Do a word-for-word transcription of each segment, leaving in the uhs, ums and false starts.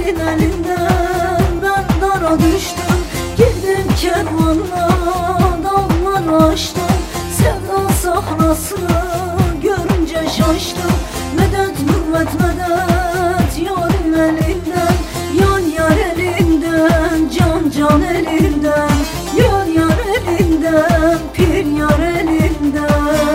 yarın elinden ben dara düştüm. Girdim kervanla dağları aştım. Sevda sahrasını görünce şaştım. Medet mürvet medet yarın elinden, yar yar elinden, can can elinden, yar yar elinden, pir yar elinden.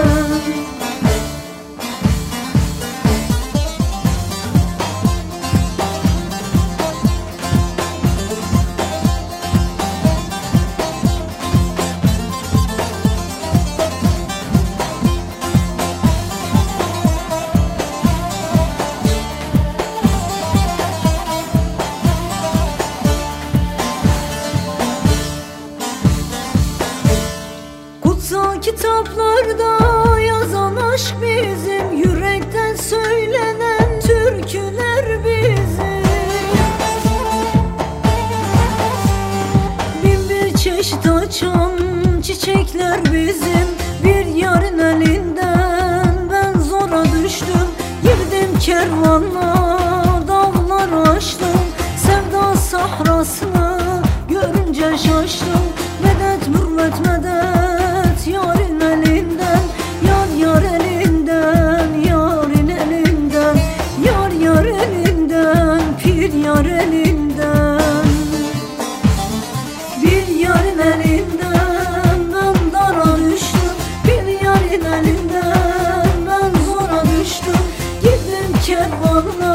Kutsal kitaplarda yazan aşk bizim, yürekten söylenen türküler bizim. Bin bir çeşit açan çiçekler bizim. Bir yarın elinden ben zora düştüm. Girdim kervanla dağları aştım. Sevda sahrasını görünce şaştım. Medet mürvet medet yarın elinden, yar yar elinden, yarın elinden, yar yar elinden, pir yar elinden. Bir yarın elinden ben dara düştüm. Bir yarın elinden ben zora düştüm. Gittim kervanla